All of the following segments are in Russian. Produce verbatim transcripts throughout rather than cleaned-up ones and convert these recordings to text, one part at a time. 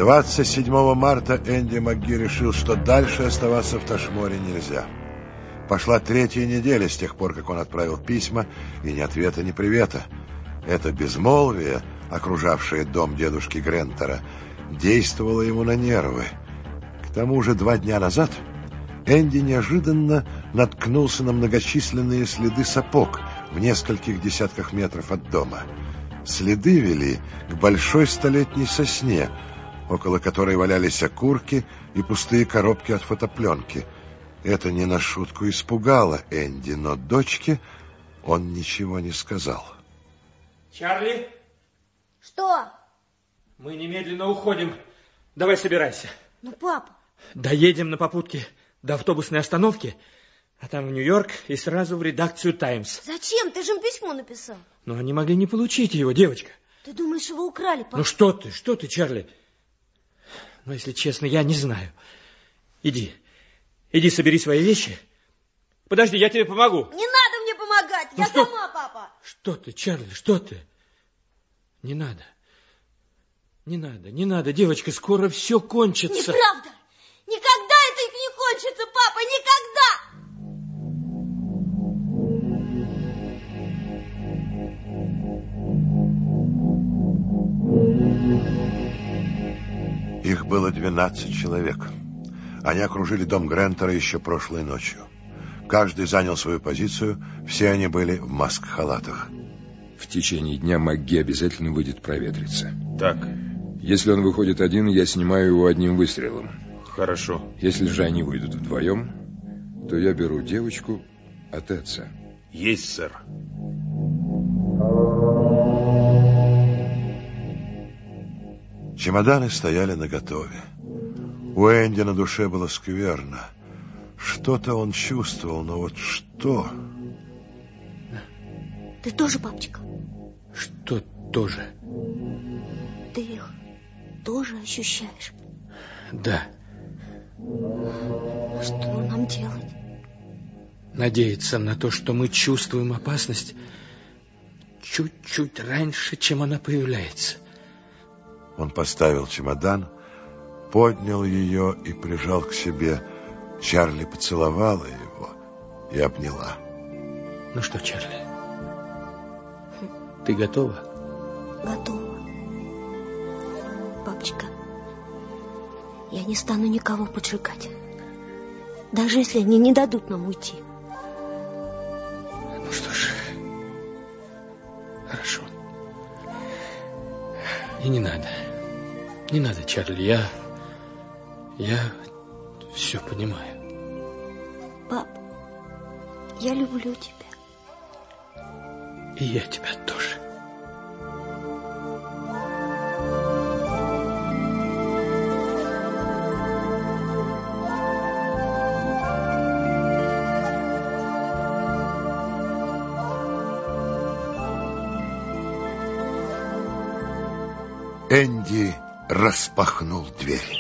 двадцать седьмого марта Энди МакГи решил, что дальше оставаться в Ташморе нельзя. Пошла третья неделя с тех пор, как он отправил письма, и ни ответа, ни привета. Это безмолвие, окружавшее дом дедушки Грентера, действовало ему на нервы. К тому же два дня назад Энди неожиданно наткнулся на многочисленные следы сапог в нескольких десятках метров от дома. Следы вели к большой столетней сосне, около которой валялись окурки и пустые коробки от фотопленки. Это не на шутку испугало Энди, но дочке он ничего не сказал. Чарли? Что? Мы немедленно уходим. Давай собирайся. Ну, папа. Доедем на попутке до автобусной остановки, а там в Нью-Йорк и сразу в редакцию «Таймс». Зачем? Ты же им письмо написал. Но они могли не получить его, девочка. Ты думаешь, его украли, папа? Ну что ты, что ты, Чарли? Ну, если честно, я не знаю. Иди, иди собери свои вещи. Подожди, я тебе помогу. Не надо мне помогать, ну я что? сама, папа. Что ты, Чарли, что ты? Не надо. Не надо, не надо, девочка, скоро все кончится. Неправда. Никогда это не кончится, папа, никогда. Их было двенадцать человек. Они окружили дом Грентера еще прошлой ночью. Каждый занял свою позицию, все они были в маск-халатах. В течение дня МакГи обязательно выйдет проветриться. Так. Если он выходит один, я снимаю его одним выстрелом. Хорошо. Если же они выйдут вдвоем, то я беру девочку от отца. Есть, сэр. Чемоданы стояли наготове. У Энди на душе было скверно. Что-то он чувствовал, но вот что? Ты тоже, папочка? Что тоже? Ты их тоже ощущаешь? Да. Что нам делать? Надеяться на то, что мы чувствуем опасность чуть-чуть раньше, чем она появляется. Он поставил чемодан, поднял ее и прижал к себе. Чарли поцеловала его и обняла. Ну что, Чарли, ты готова? Готова. Папочка, я не стану никого поджигать. Даже если они не дадут нам уйти. Ну что ж, хорошо. И не надо. Не надо, Чарли, я... Я все понимаю. Пап, я люблю тебя. И я тебя тоже. Энди распахнул дверь.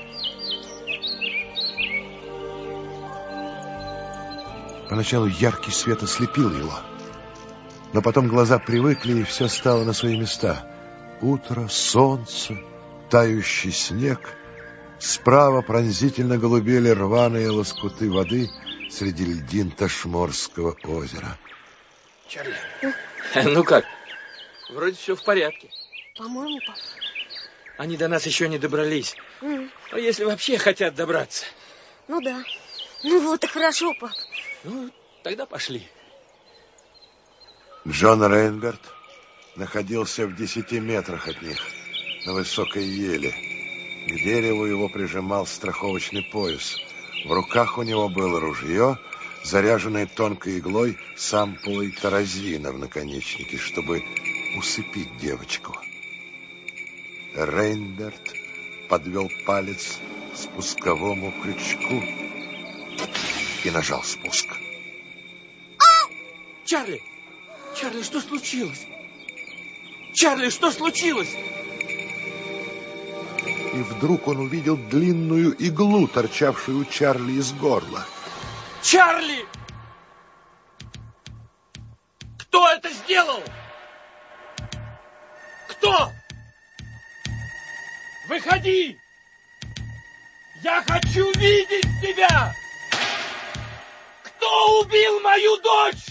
Поначалу яркий свет ослепил его, но потом глаза привыкли, и все стало на свои места. Утро, солнце, тающий снег. Справа пронзительно голубели рваные лоскуты воды среди льдин Ташморского озера. Чарли, ну как? Вроде все в порядке. По-моему, пап. Они до нас еще не добрались. Mm. А если вообще хотят добраться? Ну да. Ну вот и хорошо, пап. Ну, тогда пошли. Джон Рейнберт находился в десяти метрах от них, на высокой еле. К дереву его прижимал страховочный пояс. В руках у него было ружье, заряженное тонкой иглой с ампулой таразина в наконечнике, чтобы усыпить девочку. Рейнберт подвел палец к спусковому крючку и нажал спуск. А! Чарли! Чарли, что случилось? Чарли, что случилось? И вдруг он увидел длинную иглу, торчавшую у Чарли из горла. Чарли! Кто это сделал? Кто? Выходи! Я хочу видеть тебя! Кто убил мою дочь?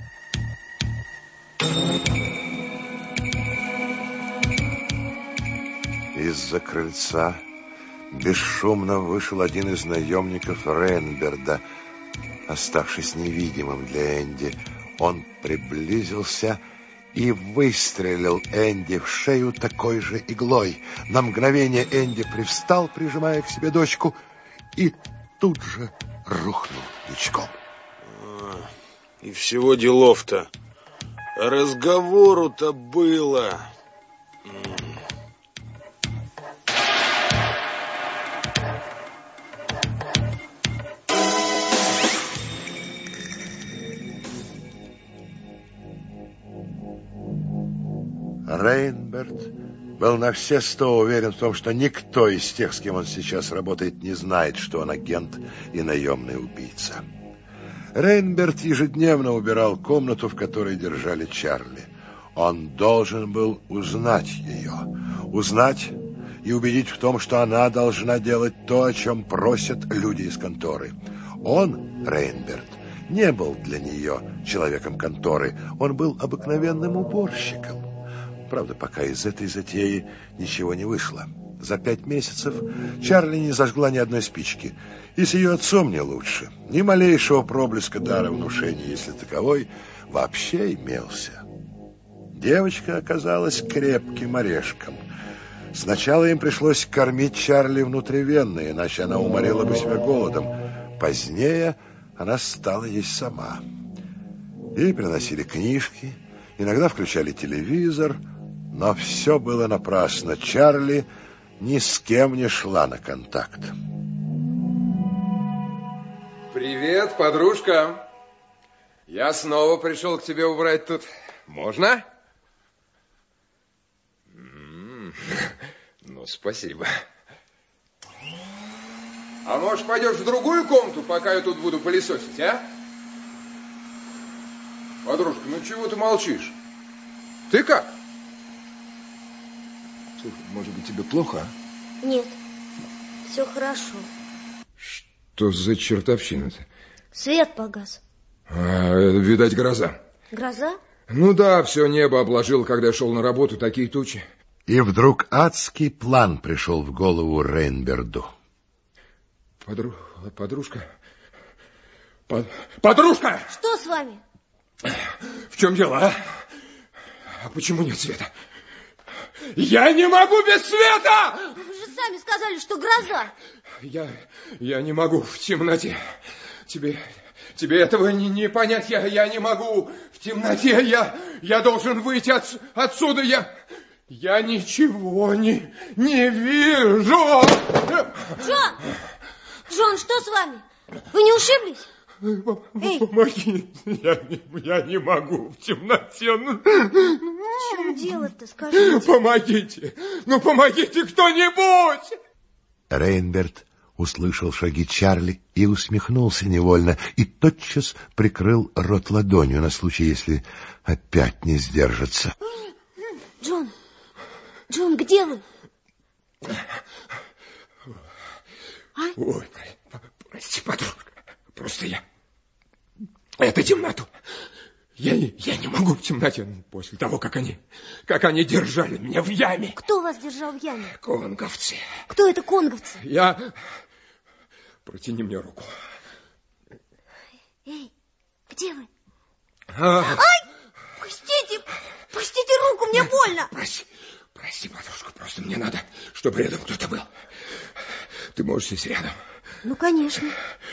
Из-за крыльца бесшумно вышел один из наемников Рейнберда, оставшись невидимым для Энди. Он приблизился и выстрелил Энди в шею такой же иглой. На мгновение Энди привстал, прижимая к себе дочку, и тут же рухнул ничком. И всего делов-то. Разговору-то было. Рейнберд был на все сто уверен в том, что никто из тех, с кем он сейчас работает, не знает, что он агент и наемный убийца. Рейнберд ежедневно убирал комнату, в которой держали Чарли. Он должен был узнать ее, узнать и убедить в том, что она должна делать то, о чем просят люди из конторы. Он, Рейнберд, не был для нее человеком конторы, он был обыкновенным уборщиком. Правда, пока из этой затеи ничего не вышло. За пять месяцев Чарли не зажгла ни одной спички. И с ее отцом не лучше. Ни малейшего проблеска дара внушения, если таковой, вообще имелся. Девочка оказалась крепким орешком. Сначала им пришлось кормить Чарли внутривенно, иначе она уморила бы себя голодом. Позднее она стала есть сама. Ей приносили книжки, иногда включали телевизор, но все было напрасно. Чарли ни с кем не шла на контакт. Привет, подружка. Я снова пришел к тебе убрать тут. Можно? М-м-м. Ну, спасибо. А может, пойдешь в другую комнату, пока я тут буду пылесосить, а? Подружка, ну чего ты молчишь? Ты как? Слушай, может быть, тебе плохо, а? Нет, все хорошо. Что за чертовщина-то? Свет погас. А, видать, гроза. Гроза? Ну да, все небо обложил, когда я шел на работу, такие тучи. И вдруг адский план пришел в голову Рейнберду. Подру... Подружка? Под... Подружка! Что с вами? В чем дело, а? А почему нет света? Я не могу без света! Вы же сами сказали, что гроза. Я, я не могу в темноте. Тебе, тебе этого не, не понять. Я, я не могу в темноте. Я, я должен выйти от, отсюда. Я, я ничего не, не вижу. Джон! Джон, что с вами? Вы не ушиблись? Эй. Помоги. Я, я не могу в темноте. В чем дело-то, скажите? Помогите. Ну, помогите кто-нибудь. Рейнберд услышал шаги Чарли и усмехнулся невольно, и тотчас прикрыл рот ладонью на случай, если опять не сдержится. Джон, Джон, где вы? А? Ой, прости, подружка, просто я... Это темноту. Я, я не могу в темноте после того, как они, как они держали меня в яме. Кто вас держал в яме? Конговцы. Кто это конговцы? Я... Протяни мне руку. Эй, где вы? А... Ай! Пустите! Пустите руку, мне больно! Прости, прости, подружка, просто мне надо, чтобы рядом кто-то был. Ты можешь сесть рядом? Ну, конечно.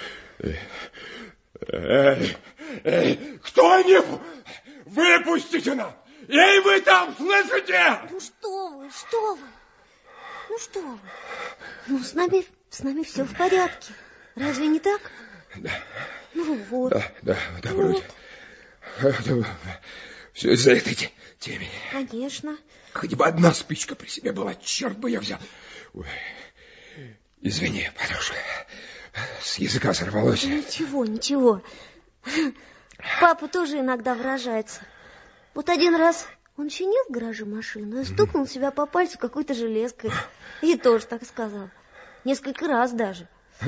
Эй, эй, кто-нибудь! Выпустите нас! Эй, вы там, слышите? Ну, что вы, что вы? Ну, что вы? Ну, с нами, с нами все в порядке. Разве не так? Да. Ну, вот. Да, да, да, вот. вроде. Все из-за этой темени. Конечно. Хоть бы одна спичка при себе была, черт бы я взял. Ой. Извини, подружка, с языка сорвалось. Ничего, ничего. Папа тоже иногда выражается. Вот один раз он чинил в гараже машину и стукнул себя по пальцу какой-то железкой. И тоже так сказал. Несколько раз даже.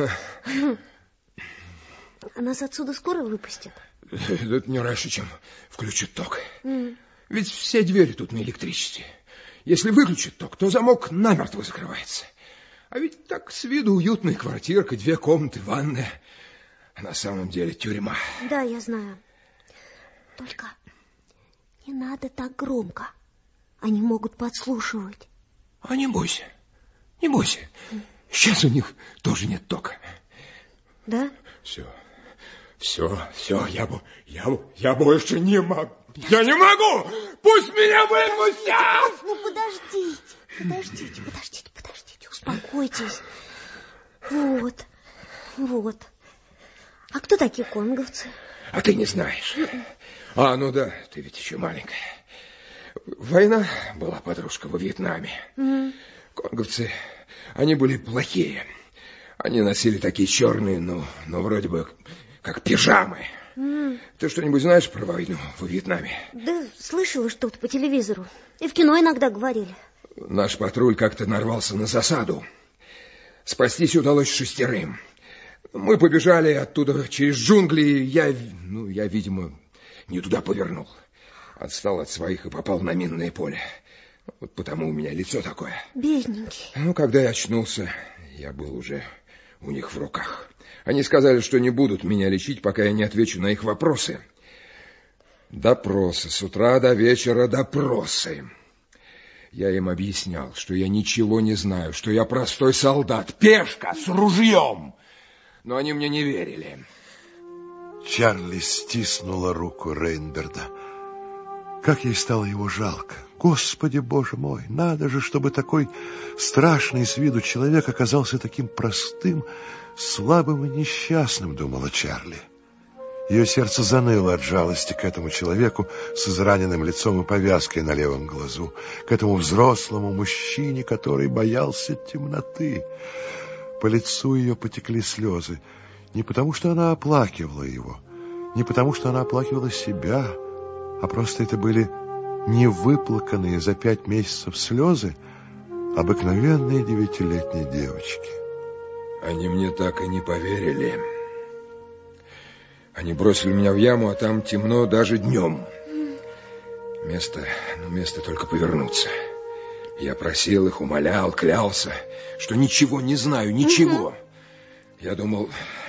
А нас отсюда скоро выпустят? Это не раньше, чем включат ток. Mm. Ведь все двери тут на электричестве. Если выключат ток, то замок намертво закрывается. А ведь так с виду уютная квартирка, две комнаты, ванная. А на самом деле тюрьма. Да, я знаю. Только не надо так громко. Они могут подслушивать. А не бойся, не бойся. Сейчас у них тоже нет тока. Да? Все, все, все, я, я, я больше не могу. Я не могу! Пусть меня выпустят! Ну, подождите, подождите, подождите, подождите, успокойтесь. Вот, вот. А кто такие конговцы? А ты не знаешь. А, ну да, ты ведь еще маленькая. Война была, подружка, во Вьетнаме. Mm. Конговцы, они были плохие. Они носили такие черные, ну, ну вроде бы, как пижамы. Mm. Ты что-нибудь знаешь про войну во Вьетнаме? Да, слышала что-то по телевизору. И в кино иногда говорили. Наш патруль как-то нарвался на засаду. Спастись удалось шестерым. Мы побежали оттуда через джунгли. Я, ну, я, видимо, не туда повернул. Отстал от своих и попал на минное поле. Вот потому у меня лицо такое. Бедненький. Ну, когда я очнулся, я был уже у них в руках. Они сказали, что не будут меня лечить, пока я не отвечу на их вопросы. Допросы. С утра до вечера допросы. Я им объяснял, что я ничего не знаю, что я простой солдат, пешка с ружьем. Но они мне не верили. Чарли стиснула руку Рейнберда. Как ей стало его жалко. Господи, Боже мой, надо же, чтобы такой страшный с виду человек оказался таким простым, слабым и несчастным, думала Чарли. Ее сердце заныло от жалости к этому человеку с израненным лицом и повязкой на левом глазу, к этому взрослому мужчине, который боялся темноты. По лицу ее потекли слезы, не потому что она оплакивала его, не потому что она оплакивала себя, а просто это были невыплаканные за пять месяцев слезы обыкновенной девятилетней девочки. Они мне так и не поверили. Они бросили меня в яму, а там темно даже днем. Место, ну, место только повернуться. Я просил их, умолял, клялся, что ничего не знаю, ничего. Угу. Я думал...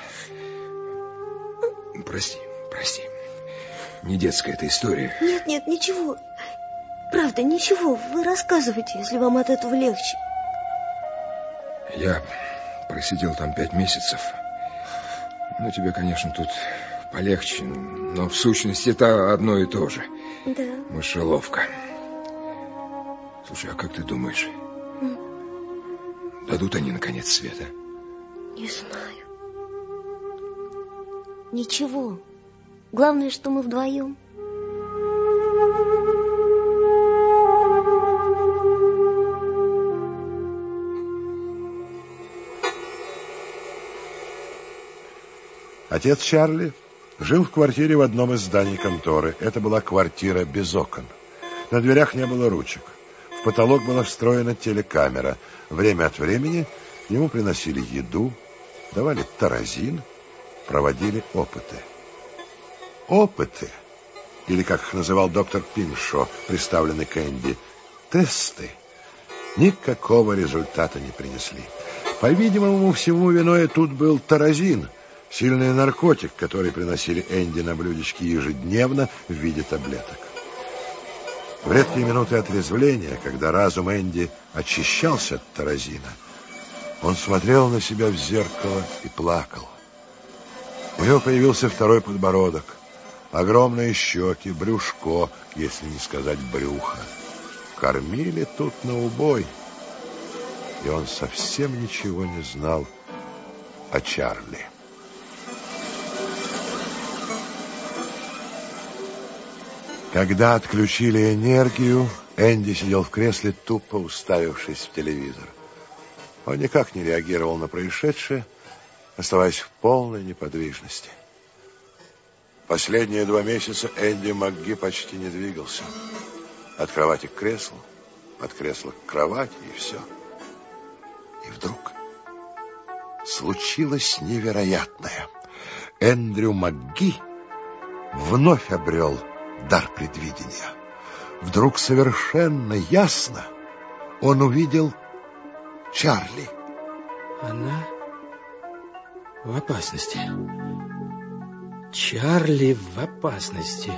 Прости, прости. Не детская эта история. Нет, нет, ничего. Правда, ничего. Вы рассказывайте, если вам от этого легче. Я просидел там пять месяцев. Ну, тебе, конечно, тут полегче, но в сущности это одно и то же. Да. Мышеловка. Слушай, а как ты думаешь, Mm. дадут они, наконец, света? Не знаю. Ничего. Главное, что мы вдвоем. Отец Чарли жил в квартире в одном из зданий конторы. Это была квартира без окон. На дверях не было ручек. В потолок была встроена телекамера. Время от времени ему приносили еду, давали таразин, проводили опыты. Опыты, или, как их называл доктор Пиншо, представленный к Энди, тесты, никакого результата не принесли. По-видимому, всему виной тут был таразин, сильный наркотик, который приносили Энди на блюдечке ежедневно в виде таблеток. В редкие минуты отрезвления, когда разум Энди очищался от таразина, он смотрел на себя в зеркало и плакал. У него появился второй подбородок, огромные щеки, брюшко, если не сказать брюхо. Кормили тут на убой, и он совсем ничего не знал о Чарли. Когда отключили энергию, Энди сидел в кресле, тупо уставившись в телевизор. Он никак не реагировал на происшедшее, оставаясь в полной неподвижности. Последние два месяца Энди МакГи почти не двигался. От кровати к креслу, от кресла к кровати, и все. И вдруг случилось невероятное. Эндрю МакГи вновь обрел дар предвидения. Вдруг совершенно ясно он увидел Чарли. Она в опасности. Чарли в опасности.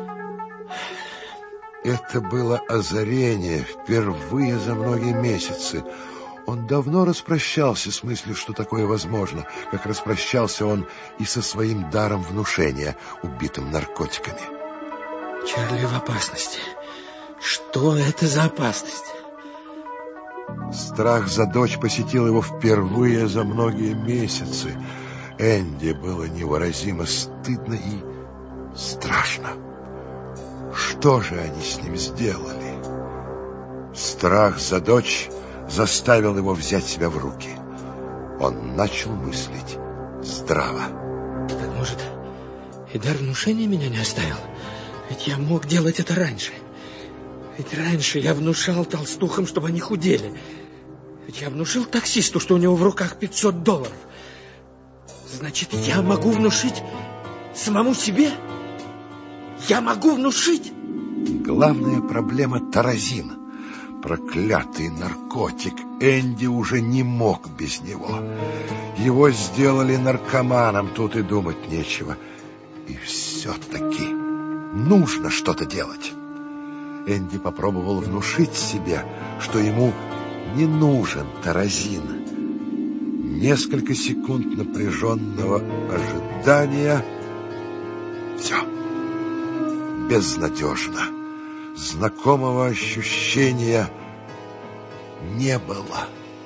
Это было озарение впервые за многие месяцы. Он давно распрощался с мыслью, что такое возможно, как распрощался он и со своим даром внушения, убитым наркотиками. Чарли в опасности. Что это за опасность? Страх за дочь посетил его впервые за многие месяцы. Энди было невыразимо стыдно и страшно. Что же они с ним сделали? Страх за дочь заставил его взять себя в руки. Он начал мыслить здраво. Так, может, и дар внушения меня не оставил? Ведь я мог делать это раньше. Ведь раньше я внушал толстухам, чтобы они худели. Ведь я внушил таксисту, что у него в руках пятьсот долларов. Значит, я могу внушить самому себе? Я могу внушить? Главная проблема — таразин. Проклятый наркотик. Энди уже не мог без него. Его сделали наркоманом, тут и думать нечего. И все-таки нужно что-то делать. Энди попробовал внушить себе, что ему не нужен таразин. Несколько секунд напряженного ожидания. Все. Безнадежно. Знакомого ощущения не было.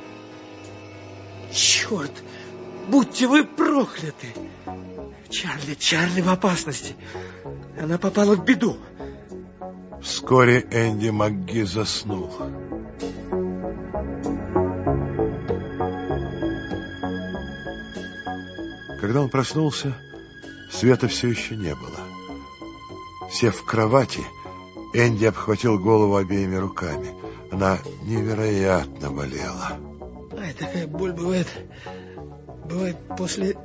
Черт! Будьте вы прокляты! Чарли, Чарли в опасности. Она попала в беду. Вскоре Энди МакГи заснул. Когда он проснулся, света все еще не было. Сев в кровати, Энди обхватил голову обеими руками. Она невероятно болела. Ай, такая боль бывает... Бывает после...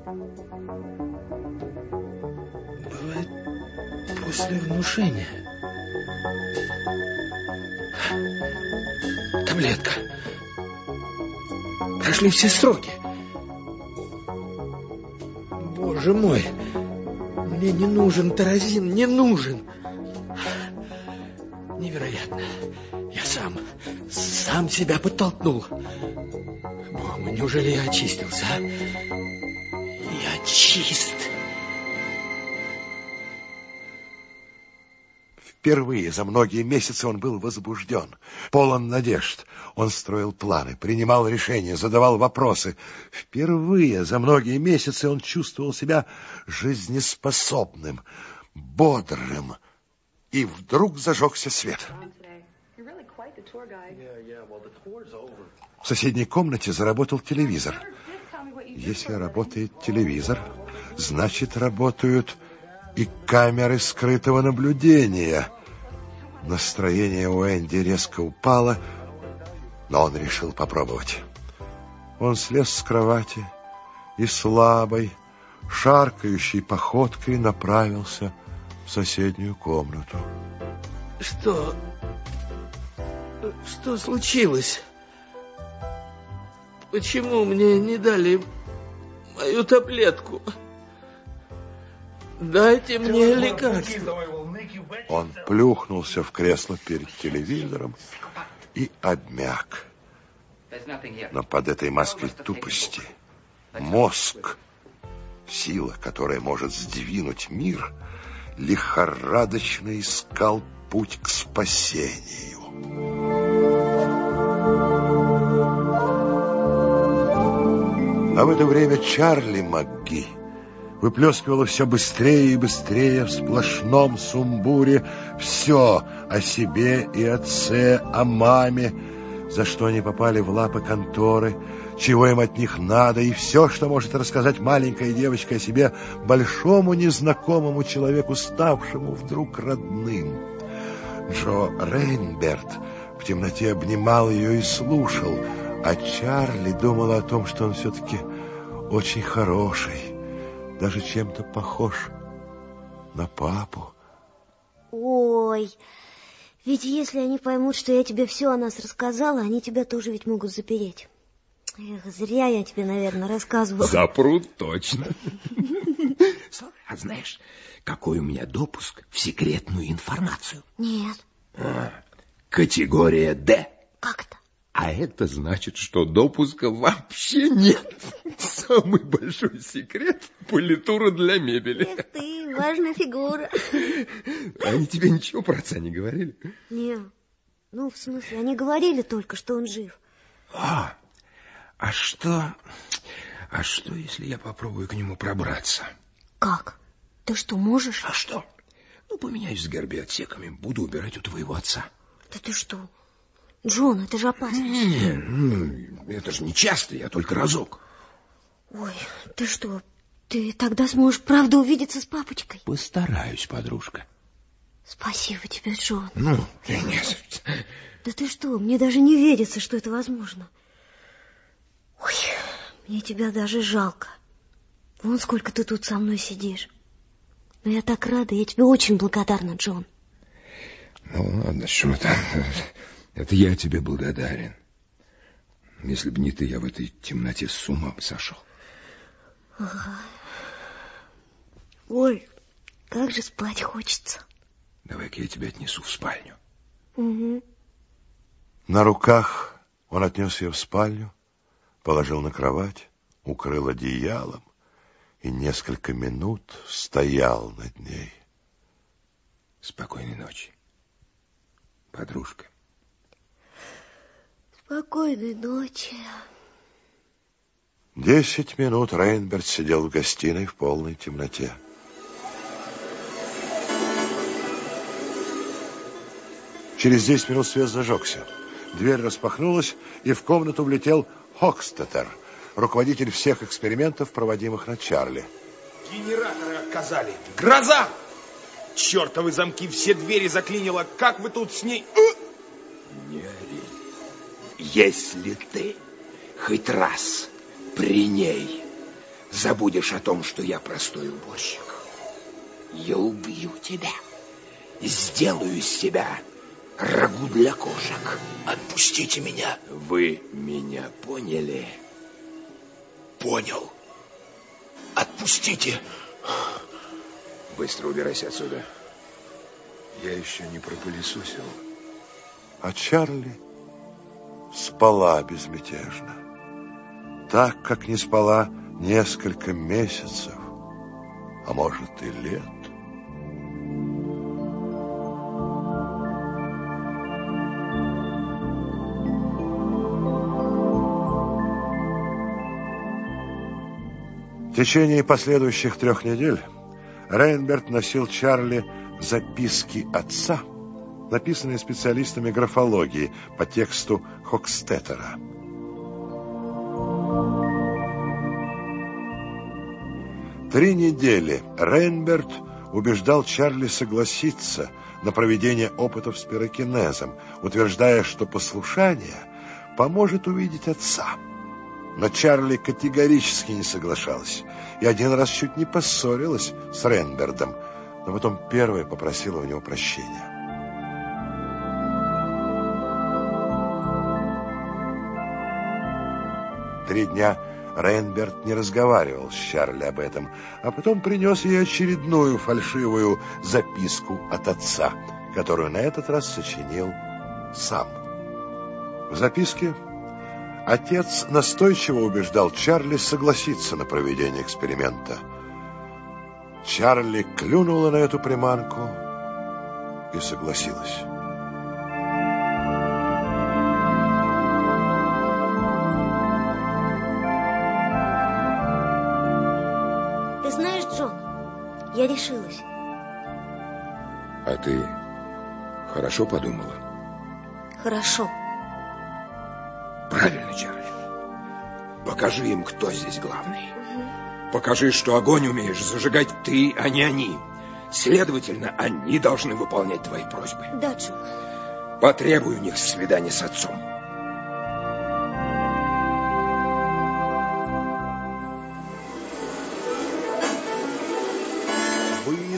Бывает после внушения. Таблетка. Прошли все сроки. Боже мой, мне не нужен таразин, не нужен. Невероятно. Я сам, сам себя подтолкнул. Боже мой, неужели я очистился, а? Я чист. Впервые за многие месяцы он был возбужден, полон надежд. Он строил планы, принимал решения, задавал вопросы. Впервые за многие месяцы он чувствовал себя жизнеспособным, бодрым. И вдруг зажегся свет. В соседней комнате заработал телевизор. Если работает телевизор, значит, работают и камеры скрытого наблюдения. Настроение у Энди резко упало, но он решил попробовать. Он слез с кровати и слабой, шаркающей походкой направился в соседнюю комнату. Что? Что случилось? Почему мне не дали мою таблетку? Дайте мне лекарство. Он плюхнулся в кресло перед телевизором и обмяк. Но под этой маской тупости мозг, сила, которая может сдвинуть мир, лихорадочно искал путь к спасению. А в это время Чарли МакГи выплескивала все быстрее и быстрее в сплошном сумбуре все о себе и отце, о маме, за что они попали в лапы конторы, чего им от них надо, и все, что может рассказать маленькая девочка о себе большому незнакомому человеку, ставшему вдруг родным. Джо Рейнберт в темноте обнимал ее и слушал, а Чарли думала о том, что он все-таки очень хороший, даже чем-то похож на папу. Ой, ведь если они поймут, что я тебе все о нас рассказала, они тебя тоже ведь могут запереть. Эх, зря я тебе, наверное, рассказывала. Запрут точно. А знаешь, какой у меня допуск в секретную информацию? Нет. А, категория Д. Как это? А это значит, что допуска вообще нет. Самый большой секрет — политура для мебели. Эх ты, важная фигура. Они тебе ничего про отца не говорили? Нет. Ну, в смысле, они говорили только, что он жив. А, а что... А что, если я попробую к нему пробраться? Как? Ты что, можешь? А что? Ну, поменяюсь с Герби-отсеками, буду убирать у твоего отца. Да ты что? Джон, это же опасно. Не, ну, это же не часто, я только разок. Ой, ты что, ты тогда сможешь правда увидеться с папочкой? Постараюсь, подружка. Спасибо тебе, Джон. Ну, нет. Да ты что, мне даже не верится, что это возможно. Ой, мне тебя даже жалко. Вон сколько ты тут со мной сидишь. Но я так рада, я тебе очень благодарна, Джон. Ну, ладно, что там... Это я тебе благодарен. Если бы не ты, я в этой темноте с ума бы сошел. Ага. Ой, как же спать хочется. Давай-ка я тебя отнесу в спальню. Угу. На руках он отнес ее в спальню, положил на кровать, укрыл одеялом и несколько минут стоял над ней. Спокойной ночи, подружка. Спокойной ночи. Десять минут Рейнберт сидел в гостиной в полной темноте. Через десять минут свет зажегся. Дверь распахнулась, и в комнату влетел Хокстеттер, руководитель всех экспериментов, проводимых над Чарли. Генераторы отказали. Гроза! Чертовы замки, все двери заклинило. Как вы тут с ней... Не ори. Если ты хоть раз при ней забудешь о том, что я простой уборщик, я убью тебя и сделаю из себя рагу для кошек. Отпустите меня. Вы меня поняли? Понял. Отпустите. Быстро убирайся отсюда. Я еще не пропылесосил. А Чарли спала безмятежно. Так, как не спала несколько месяцев, а может и лет. В течение последующих трех недель Рейнберт носил Чарли записки отца, написанные специалистами графологии по тексту Хокстеттера. Три недели Рейнберт убеждал Чарли согласиться на проведение опытов с пирокинезом, утверждая, что послушание поможет увидеть отца. Но Чарли категорически не соглашалась и один раз чуть не поссорилась с Рейнбертом, но потом первая попросила у него прощения. Три дня Рейнберт не разговаривал с Чарли об этом, а потом принес ей очередную фальшивую записку от отца, которую на этот раз сочинил сам. В записке отец настойчиво убеждал Чарли согласиться на проведение эксперимента. Чарли клюнула на эту приманку и согласилась. Ты знаешь, Джон, я решилась. А ты хорошо подумала? Хорошо. Правильно, Чарли. Покажи им, кто здесь главный. Покажи, что огонь умеешь зажигать ты, а не они. Следовательно, они должны выполнять твои просьбы. Да, Джон. Потребуй у них свидания с отцом.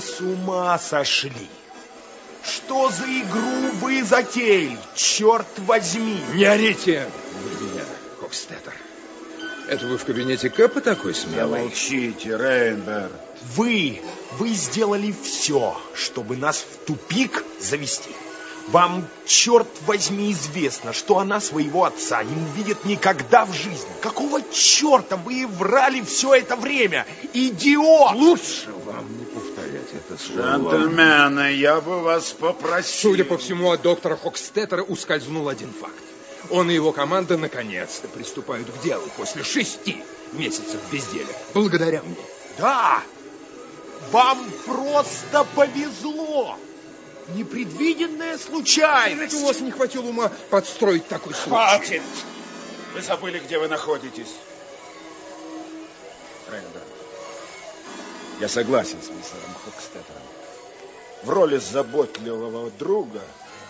с ума сошли? Что за игру вы затеяли, черт возьми? Не орите на меня, Хокстеттер. Это вы в кабинете Кэпа такой смелый? Молчите, Рейнберт. Вы, вы сделали все, чтобы нас в тупик завести. Вам, черт возьми, известно, что она своего отца не увидит никогда в жизни. Какого черта вы врали все это время? Идиот! Лучше вам не повторять это слово. Джентльмены, я бы вас попросил. Судя по всему, от доктора Хокстеттера ускользнул один факт. Он и его команда наконец-то приступают к делу после шести месяцев безделия. Благодаря мне. Да, вам просто повезло. Непредвиденная случайность. У вас не хватило ума подстроить такой случай. Хватит! Вы забыли, где вы находитесь. Рейнберт, я согласен с мистером Хокстеттером. В роли заботливого друга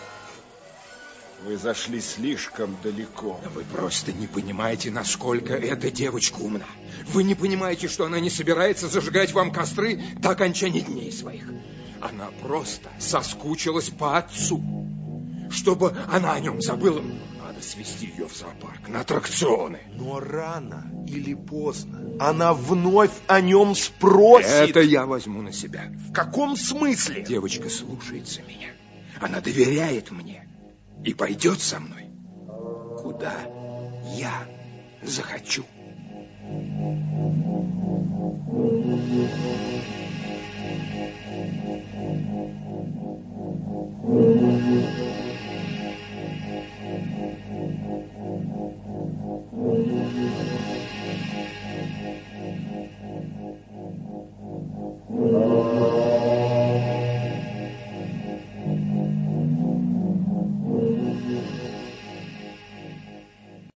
вы зашли слишком далеко. Вы просто не понимаете, насколько эта девочка умна. Вы не понимаете, что она не собирается зажигать вам костры до окончания дней своих. Она просто соскучилась по отцу. Чтобы она о нем забыла, надо свести ее в зоопарк, на аттракционы. Но рано или поздно она вновь о нем спросит. Это я возьму на себя. В каком смысле? Девочка слушается меня. Она доверяет мне и пойдет со мной, куда я захочу. Thank you.